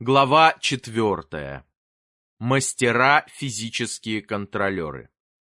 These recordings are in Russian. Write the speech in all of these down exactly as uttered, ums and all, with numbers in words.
Глава четвертая. Мастера-физические контролеры.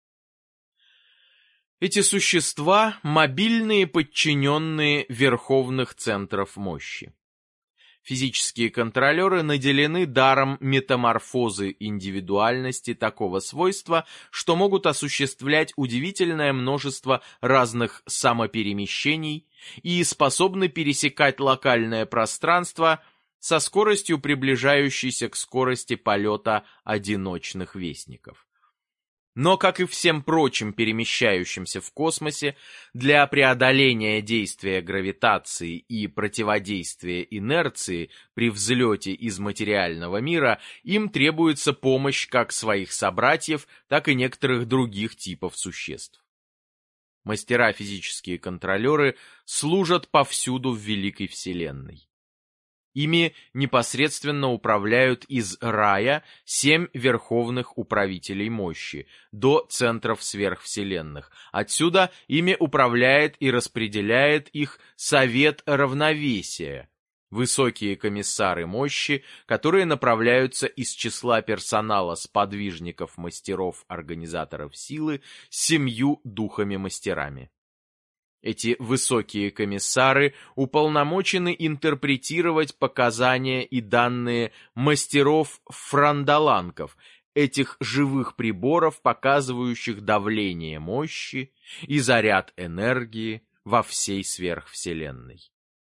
Эти существа – мобильные подчиненные верховных центров мощи. Физические контролеры наделены даром метаморфозы индивидуальности такого свойства, что могут осуществлять удивительное множество разных самоперемещений и способны пересекать локальное пространство со скоростью, приближающейся к скорости полета одиночных вестников. Но, как и всем прочим перемещающимся в космосе, для преодоления действия гравитации и противодействия инерции при взлете из материального мира им требуется помощь как своих собратьев, так и некоторых других типов существ. Мастера-физические контролеры служат повсюду в Великой Вселенной. Ими непосредственно управляют из рая семь верховных управителей мощи до центров сверхвселенных. Отсюда ими управляет и распределяет их Совет Равновесия, высокие комиссары мощи, которые направляются из числа персонала сподвижников мастеров-организаторов силы с семью духами-мастерами. Эти высокие комиссары уполномочены интерпретировать показания и данные мастеров-франдаланков, этих живых приборов, показывающих давление мощи и заряд энергии во всей сверхвселенной.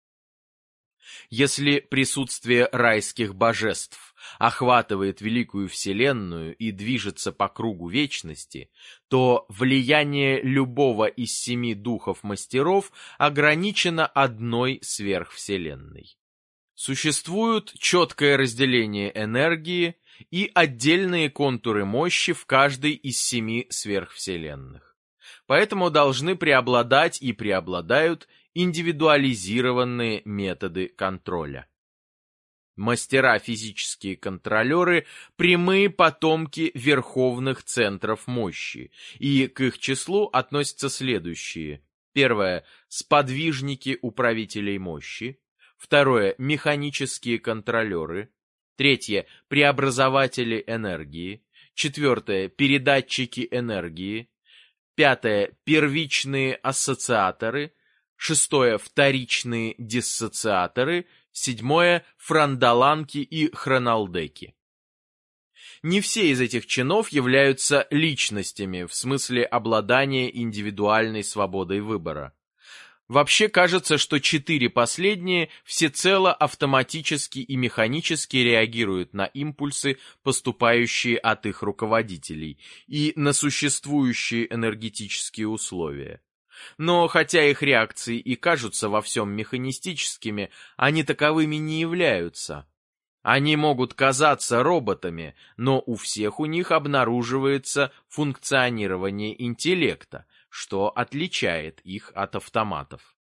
Если присутствие райских божеств охватывает великую вселенную и движется по кругу вечности, то влияние любого из семи духов-мастеров ограничено одной сверхвселенной. Существует четкое разделение энергии и отдельные контуры мощи в каждой из семи сверхвселенных. Поэтому должны преобладать и преобладают индивидуализированные методы контроля. Мастера-физические контролеры – прямые потомки верховных центров мощи, и к их числу относятся следующие. Первое – сподвижники управителей мощи. Второе – механические контролеры. Третье – преобразователи энергии. Четвертое – передатчики энергии. Пятое – первичные ассоциаторы. Шестое – вторичные диссоциаторы. Седьмое – франдаланки и хроналдеки. Не все из этих чинов являются личностями в смысле обладания индивидуальной свободой выбора. Вообще кажется, что четыре последние всецело автоматически и механически реагируют на импульсы, поступающие от их руководителей, и на существующие энергетические условия. Но хотя их реакции и кажутся во всем механистическими, они таковыми не являются. Они могут казаться роботами, но у всех у них обнаруживается функционирование интеллекта, что отличает их от автоматов.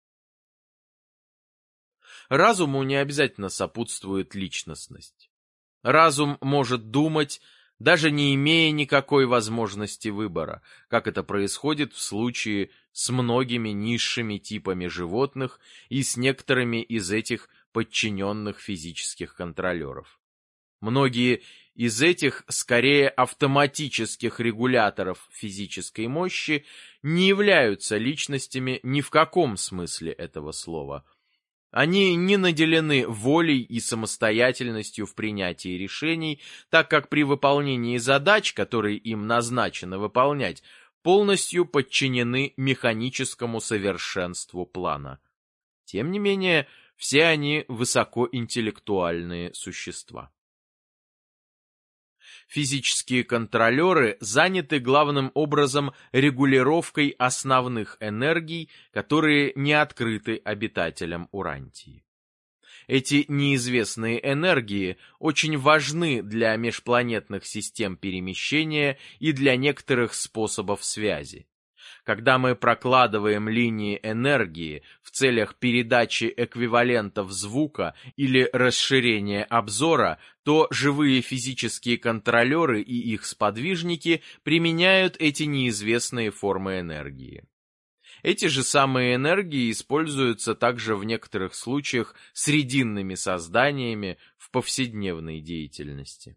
Разуму не обязательно сопутствует личностность. Разум может думать, даже не имея никакой возможности выбора, как это происходит в случае с многими низшими типами животных и с некоторыми из этих подчиненных физических контролеров. Многие из этих, скорее автоматических регуляторов физической мощи, не являются личностями ни в каком смысле этого слова. Они не наделены волей и самостоятельностью в принятии решений, так как при выполнении задач, которые им назначено выполнять, полностью подчинены механическому совершенству плана. Тем не менее, все они высокоинтеллектуальные существа. Физические контролеры заняты главным образом регулировкой основных энергий, которые не открыты обитателям Урантии. Эти неизвестные энергии очень важны для межпланетных систем перемещения и для некоторых способов связи. Когда мы прокладываем линии энергии в целях передачи эквивалентов звука или расширения обзора, то живые физические контролеры и их сподвижники применяют эти неизвестные формы энергии. Эти же самые энергии используются также в некоторых случаях срединными созданиями в повседневной деятельности.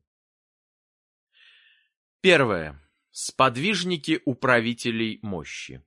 Первое. Сподвижники управителей мощи.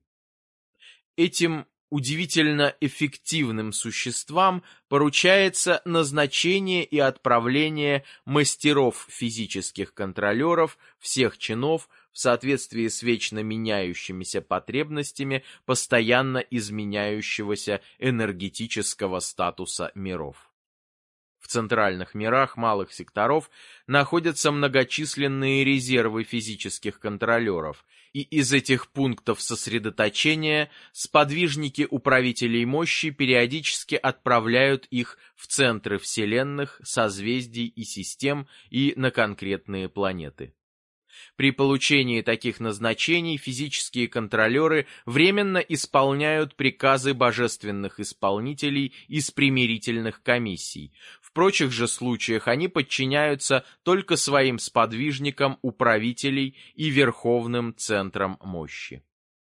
Этим удивительно эффективным существам поручается назначение и отправление мастеров физических контролеров всех чинов в соответствии с вечно меняющимися потребностями постоянно изменяющегося энергетического статуса миров. В центральных мирах малых секторов находятся многочисленные резервы физических контролеров, и из этих пунктов сосредоточения сподвижники управителей мощи периодически отправляют их в центры вселенных, созвездий и систем и на конкретные планеты. При получении таких назначений физические контролеры временно исполняют приказы божественных исполнителей из примирительных комиссий. В прочих же случаях они подчиняются только своим сподвижникам управителей и верховным центрам мощи.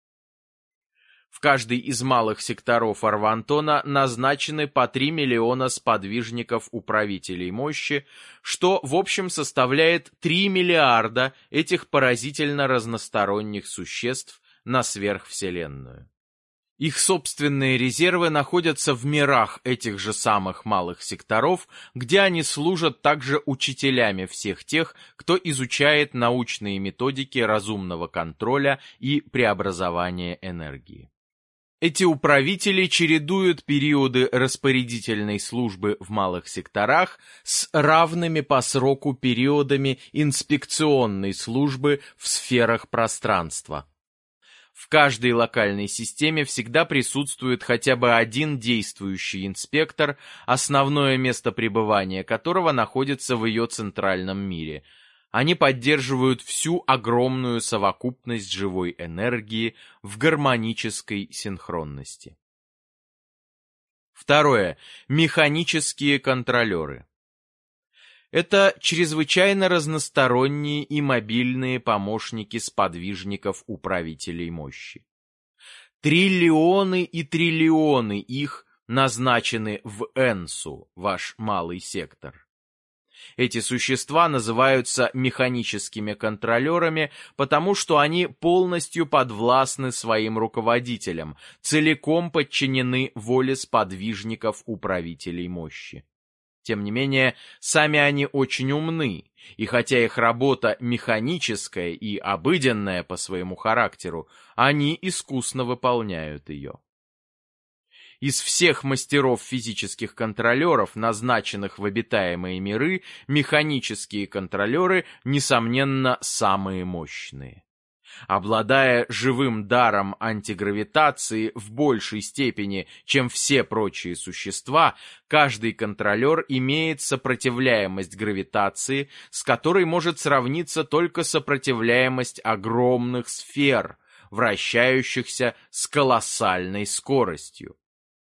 В каждый из малых секторов Арвантона назначены по три миллиона сподвижников-управителей мощи, что в общем составляет три миллиарда этих поразительно разносторонних существ на сверхвселенную. Их собственные резервы находятся в мирах этих же самых малых секторов, где они служат также учителями всех тех, кто изучает научные методики разумного контроля и преобразования энергии. Эти управители чередуют периоды распорядительной службы в малых секторах с равными по сроку периодами инспекционной службы в сферах пространства. В каждой локальной системе всегда присутствует хотя бы один действующий инспектор, основное место пребывания которого находится в ее центральном мире. Они поддерживают всю огромную совокупность живой энергии в гармонической синхронности. Второе. Механические контролеры. Это чрезвычайно разносторонние и мобильные помощники сподвижников управителей мощи. Триллионы и триллионы их назначены в Энсу, ваш малый сектор. Эти существа называются механическими контролерами, потому что они полностью подвластны своим руководителям, целиком подчинены воле сподвижников управителей мощи. Тем не менее, сами они очень умны, и хотя их работа механическая и обыденная по своему характеру, они искусно выполняют ее. Из всех мастеров физических контролеров, назначенных в обитаемые миры, механические контролеры, несомненно, самые мощные. Обладая живым даром антигравитации в большей степени, чем все прочие существа, каждый контролер имеет сопротивляемость гравитации, с которой может сравниться только сопротивляемость огромных сфер, вращающихся с колоссальной скоростью.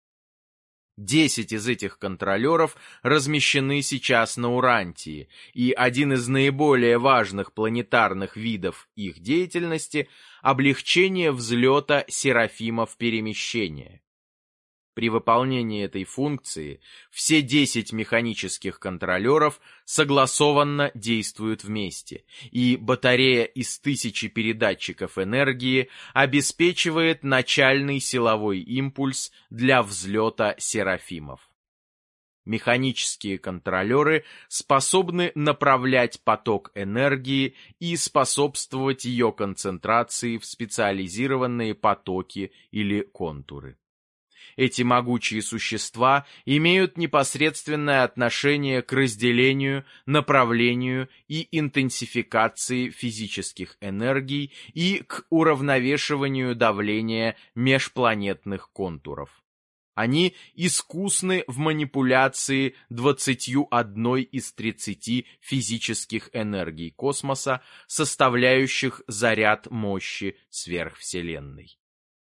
Десять из этих контролеров размещены сейчас на Урантии, и один из наиболее важных планетарных видов их деятельности – облегчение взлета серафимов перемещения. При выполнении этой функции все десять механических контролеров согласованно действуют вместе, и батарея из тысячи передатчиков энергии обеспечивает начальный силовой импульс для взлета серафимов. Механические контролеры способны направлять поток энергии и способствовать ее концентрации в специализированные потоки или контуры. Эти могучие существа имеют непосредственное отношение к разделению, направлению и интенсификации физических энергий и к уравновешиванию давления межпланетных контуров. Они искусны в манипуляции двадцатью одной из тридцати физических энергий космоса, составляющих заряд мощи сверхвселенной.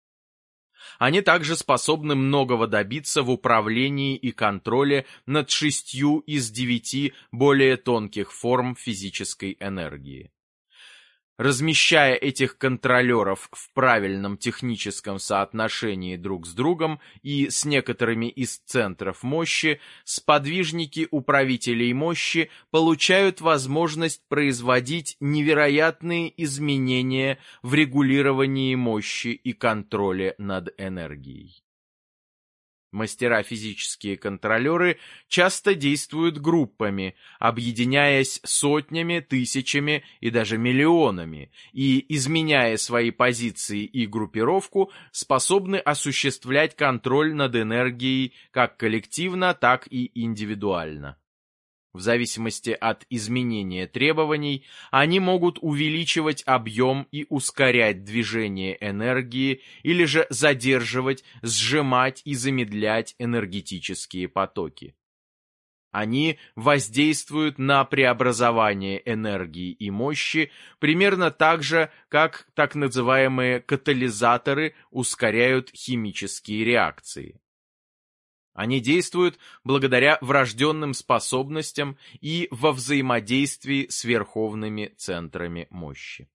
Они также способны многого добиться в управлении и контроле над шестью из девяти более тонких форм физической энергии. Размещая этих контролеров в правильном техническом соотношении друг с другом и с некоторыми из центров мощи, сподвижники управителей мощи получают возможность производить невероятные изменения в регулировании мощи и контроле над энергией. Мастера-физические контролеры часто действуют группами, объединяясь сотнями, тысячами и даже миллионами, и, изменяя свои позиции и группировку, способны осуществлять контроль над энергией как коллективно, так и индивидуально. В зависимости от изменения требований, они могут увеличивать объем и ускорять движение энергии или же задерживать, сжимать и замедлять энергетические потоки. Они воздействуют на преобразование энергии и мощи примерно так же, как так называемые катализаторы ускоряют химические реакции. Они действуют благодаря врожденным способностям и во взаимодействии с верховными центрами мощи.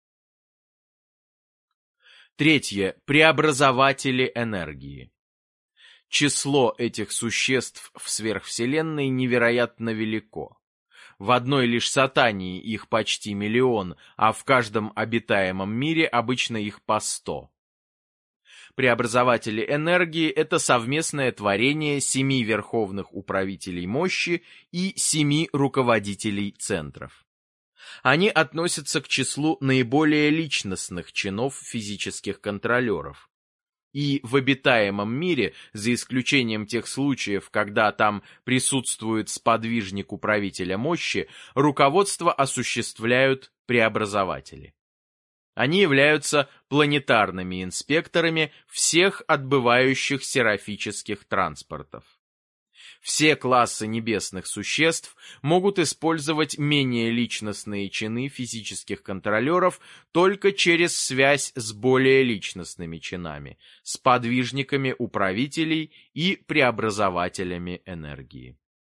Третье. Преобразователи энергии. Число этих существ в сверхвселенной невероятно велико. В одной лишь Сатании их почти миллион, а в каждом обитаемом мире обычно их по сто. Преобразователи энергии – это совместное творение семи верховных управителей мощи и семи руководителей центров. Они относятся к числу наиболее личностных чинов физических контролеров. И в обитаемом мире, за исключением тех случаев, когда там присутствует сподвижник управителя мощи, руководство осуществляют преобразователи. Они являются планетарными инспекторами всех отбывающих серафических транспортов. Все классы небесных существ могут использовать менее личностные чины физических контролеров только через связь с более личностными чинами, с подвижниками управителей и преобразователями энергии.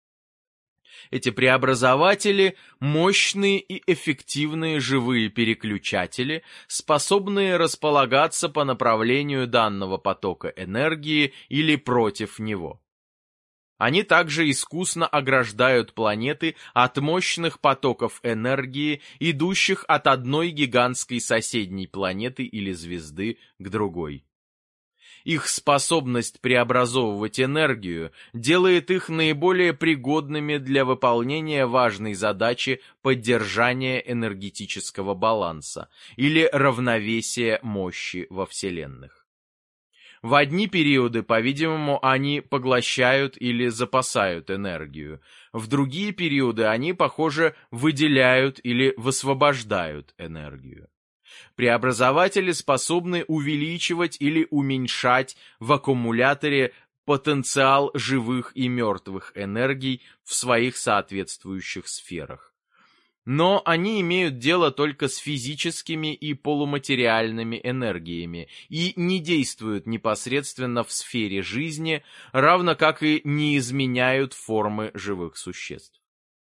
Эти преобразователи – мощные и эффективные живые переключатели, способные располагаться по направлению данного потока энергии или против него. Они также искусно ограждают планеты от мощных потоков энергии, идущих от одной гигантской соседней планеты или звезды к другой. Их способность преобразовывать энергию делает их наиболее пригодными для выполнения важной задачи поддержания энергетического баланса или равновесия мощи во Вселенных. В одни периоды, по-видимому, они поглощают или запасают энергию, в другие периоды они, похоже, выделяют или высвобождают энергию. Преобразователи способны увеличивать или уменьшать в аккумуляторе потенциал живых и мертвых энергий в своих соответствующих сферах. Но они имеют дело только с физическими и полуматериальными энергиями и не действуют непосредственно в сфере жизни, равно как и не изменяют формы живых существ.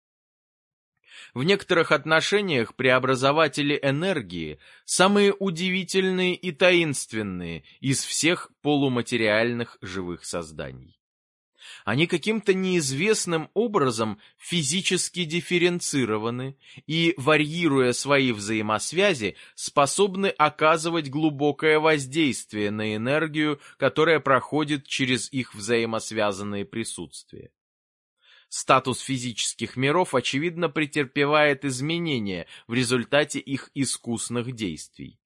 В некоторых отношениях преобразователи энергии самые удивительные и таинственные из всех полуматериальных живых созданий. Они каким-то неизвестным образом физически дифференцированы и, варьируя свои взаимосвязи, способны оказывать глубокое воздействие на энергию, которая проходит через их взаимосвязанные присутствия. Статус физических миров, очевидно, претерпевает изменения в результате их искусных действий.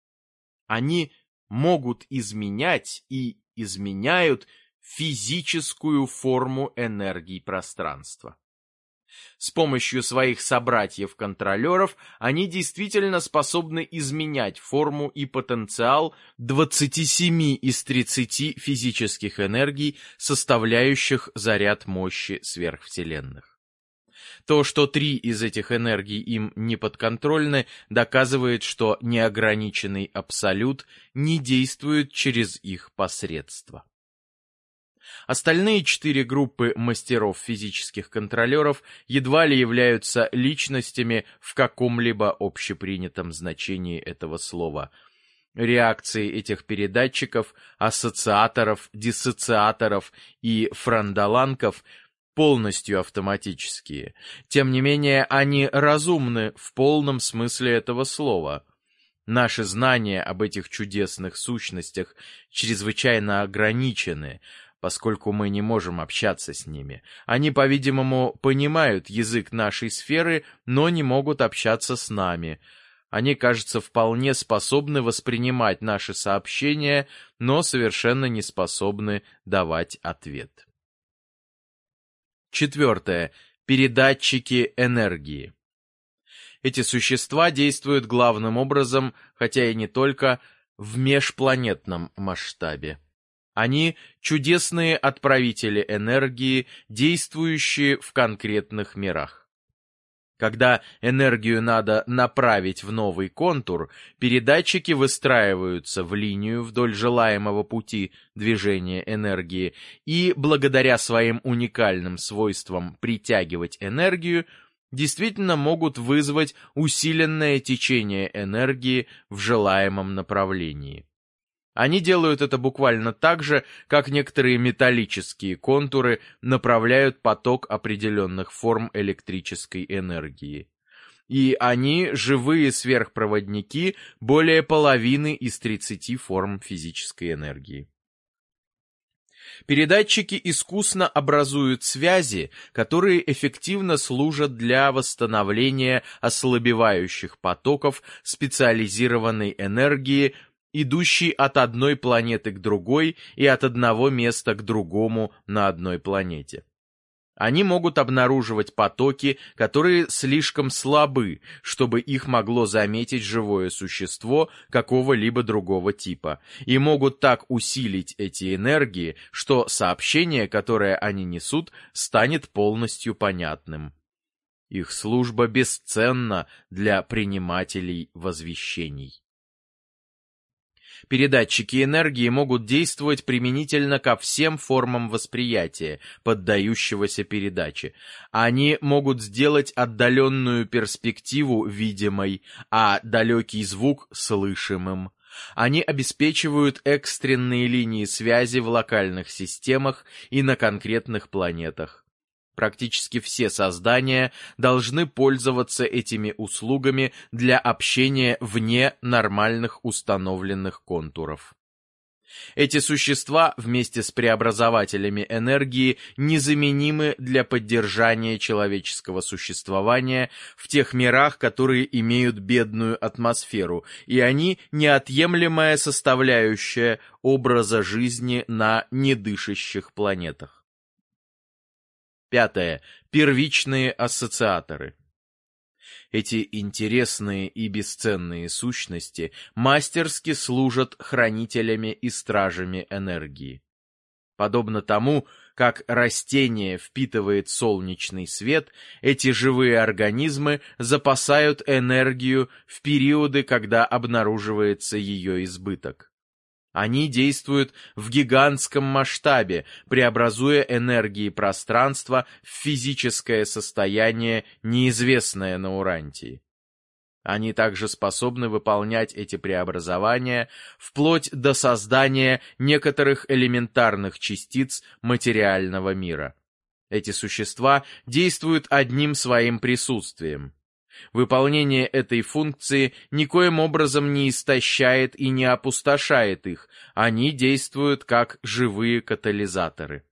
Они могут изменять и изменяют физическую форму энергии пространства. С помощью своих собратьев-контролеров они действительно способны изменять форму и потенциал двадцати семи из тридцати физических энергий, составляющих заряд мощи сверхвселенных. То, что три из этих энергий им не подконтрольны, доказывает, что неограниченный абсолют не действует через их посредство. Остальные четыре группы мастеров физических контролеров едва ли являются личностями в каком-либо общепринятом значении этого слова. Реакции этих передатчиков, ассоциаторов, диссоциаторов и фрондоланков полностью автоматические. Тем не менее, они разумны в полном смысле этого слова. Наши знания об этих чудесных сущностях чрезвычайно ограничены, поскольку мы не можем общаться с ними. Они, по-видимому, понимают язык нашей сферы, но не могут общаться с нами. Они, кажется, вполне способны воспринимать наши сообщения, но совершенно не способны давать ответ. Четвертое. Передатчики энергии. Эти существа действуют главным образом, хотя и не только, в межпланетном масштабе. Они – чудесные отправители энергии, действующие в конкретных мирах. Когда энергию надо направить в новый контур, передатчики выстраиваются в линию вдоль желаемого пути движения энергии и, благодаря своим уникальным свойствам притягивать энергию, действительно могут вызвать усиленное течение энергии в желаемом направлении. Они делают это буквально так же, как некоторые металлические контуры направляют поток определенных форм электрической энергии. И они – живые сверхпроводники более половины из тридцати форм физической энергии. Передатчики искусно образуют связи, которые эффективно служат для восстановления ослабевающих потоков специализированной энергии, идущей от одной планеты к другой и от одного места к другому на одной планете. Они могут обнаруживать потоки, которые слишком слабы, чтобы их могло заметить живое существо какого-либо другого типа, и могут так усилить эти энергии, что сообщение, которое они несут, станет полностью понятным. Их служба бесценна для принимателей возвещений. Передатчики энергии могут действовать применительно ко всем формам восприятия, поддающегося передаче. Они могут сделать отдаленную перспективу видимой, а далекий звук слышимым. Они обеспечивают экстренные линии связи в локальных системах и на конкретных планетах. Практически все создания должны пользоваться этими услугами для общения вне нормальных установленных контуров. Эти существа вместе с преобразователями энергии незаменимы для поддержания человеческого существования в тех мирах, которые имеют бедную атмосферу, и они неотъемлемая составляющая образа жизни на недышащих планетах. Пятое. Первичные ассоциаторы. Эти интересные и бесценные сущности мастерски служат хранителями и стражами энергии. Подобно тому, как растение впитывает солнечный свет, эти живые организмы запасают энергию в периоды, когда обнаруживается ее избыток. Они действуют в гигантском масштабе, преобразуя энергии пространства в физическое состояние, неизвестное на Урантии. Они также способны выполнять эти преобразования вплоть до создания некоторых элементарных частиц материального мира. Эти существа действуют одним своим присутствием. Выполнение этой функции никоим образом не истощает и не опустошает их, они действуют как живые катализаторы.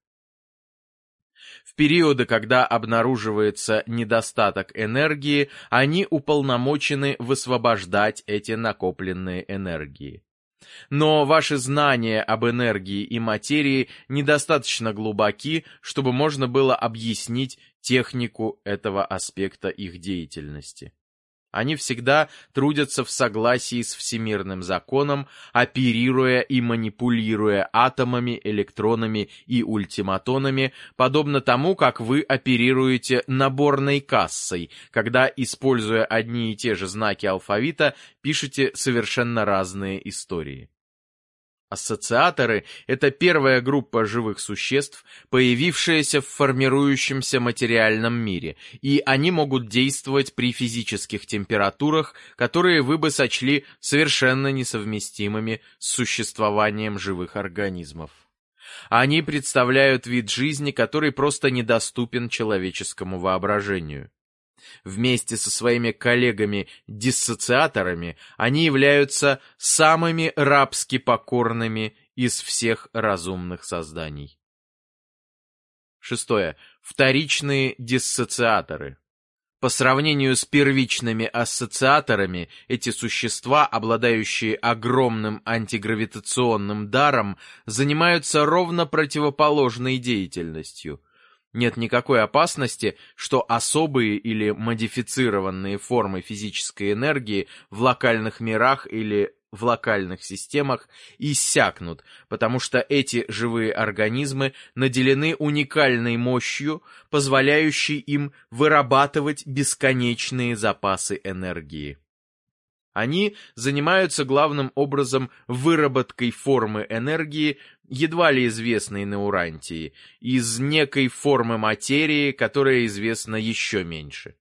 В периоды, когда обнаруживается недостаток энергии, они уполномочены высвобождать эти накопленные энергии. Но ваши знания об энергии и материи недостаточно глубоки, чтобы можно было объяснить технику этого аспекта их деятельности. Они всегда трудятся в согласии с всемирным законом, оперируя и манипулируя атомами, электронами и ультиматонами, подобно тому, как вы оперируете наборной кассой, когда, используя одни и те же знаки алфавита, пишете совершенно разные истории. Ассоциаторы — это первая группа живых существ, появившаяся в формирующемся материальном мире, и они могут действовать при физических температурах, которые вы бы сочли совершенно несовместимыми с существованием живых организмов. Они представляют вид жизни, который просто недоступен человеческому воображению. Вместе со своими коллегами-диссоциаторами они являются самыми рабски покорными из всех разумных созданий. Шестое. Вторичные диссоциаторы. По сравнению с первичными ассоциаторами, эти существа, обладающие огромным антигравитационным даром, занимаются ровно противоположной деятельностью. Нет никакой опасности, что особые или модифицированные формы физической энергии в локальных мирах или в локальных системах иссякнут, потому что эти живые организмы наделены уникальной мощью, позволяющей им вырабатывать бесконечные запасы энергии. Они занимаются главным образом выработкой формы энергии, едва ли известной на Урантии, из некой формы материи, которая известна еще меньше.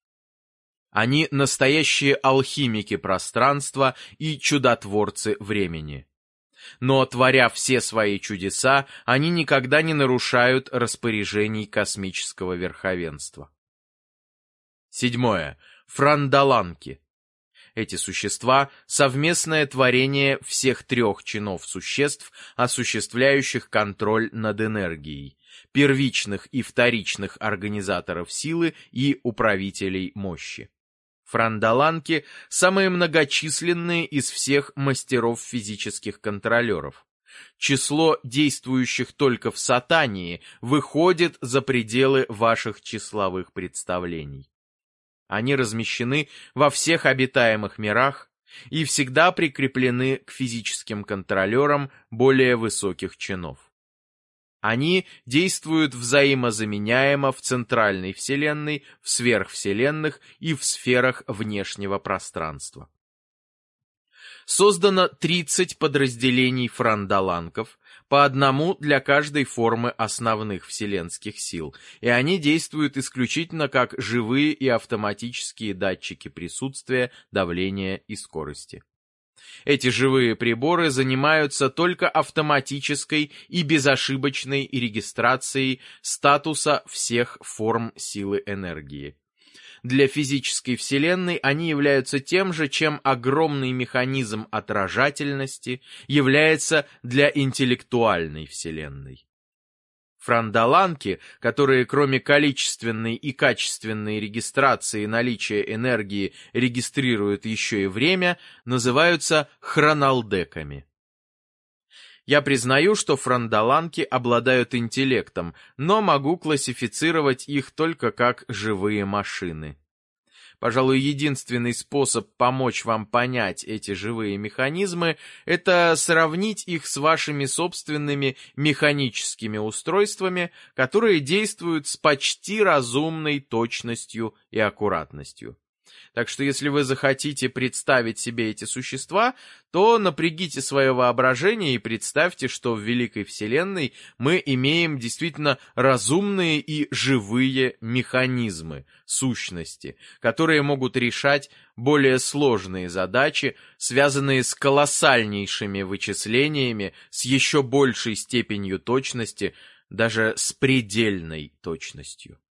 Они настоящие алхимики пространства и чудотворцы времени. Но, творя все свои чудеса, они никогда не нарушают распоряжений космического верховенства. Седьмое. Франдаланки. Эти существа — совместное творение всех трех чинов существ, осуществляющих контроль над энергией, первичных и вторичных организаторов силы и управителей мощи. Франдаланки — самые многочисленные из всех мастеров физических контролеров. Число действующих только в Сатании выходит за пределы ваших числовых представлений. Они размещены во всех обитаемых мирах и всегда прикреплены к физическим контролерам более высоких чинов. Они действуют взаимозаменяемо в центральной вселенной, в сверхвселенных и в сферах внешнего пространства. Создано тридцать подразделений франдаланков, по одному для каждой формы основных вселенских сил, и они действуют исключительно как живые и автоматические датчики присутствия, давления и скорости. Эти живые приборы занимаются только автоматической и безошибочной регистрацией статуса всех форм силы энергии. Для физической вселенной они являются тем же, чем огромный механизм отражательности является для интеллектуальной вселенной. Франдаланки, которые кроме количественной и качественной регистрации наличия энергии регистрируют еще и время, называются хроналдеками. Я признаю, что франдаланки обладают интеллектом, но могу классифицировать их только как живые машины. Пожалуй, единственный способ помочь вам понять эти живые механизмы – это сравнить их с вашими собственными механическими устройствами, которые действуют с почти разумной точностью и аккуратностью. Так что если вы захотите представить себе эти существа, то напрягите свое воображение и представьте, что в Великой Вселенной мы имеем действительно разумные и живые механизмы, сущности, которые могут решать более сложные задачи, связанные с колоссальнейшими вычислениями, с еще большей степенью точности, даже с предельной точностью.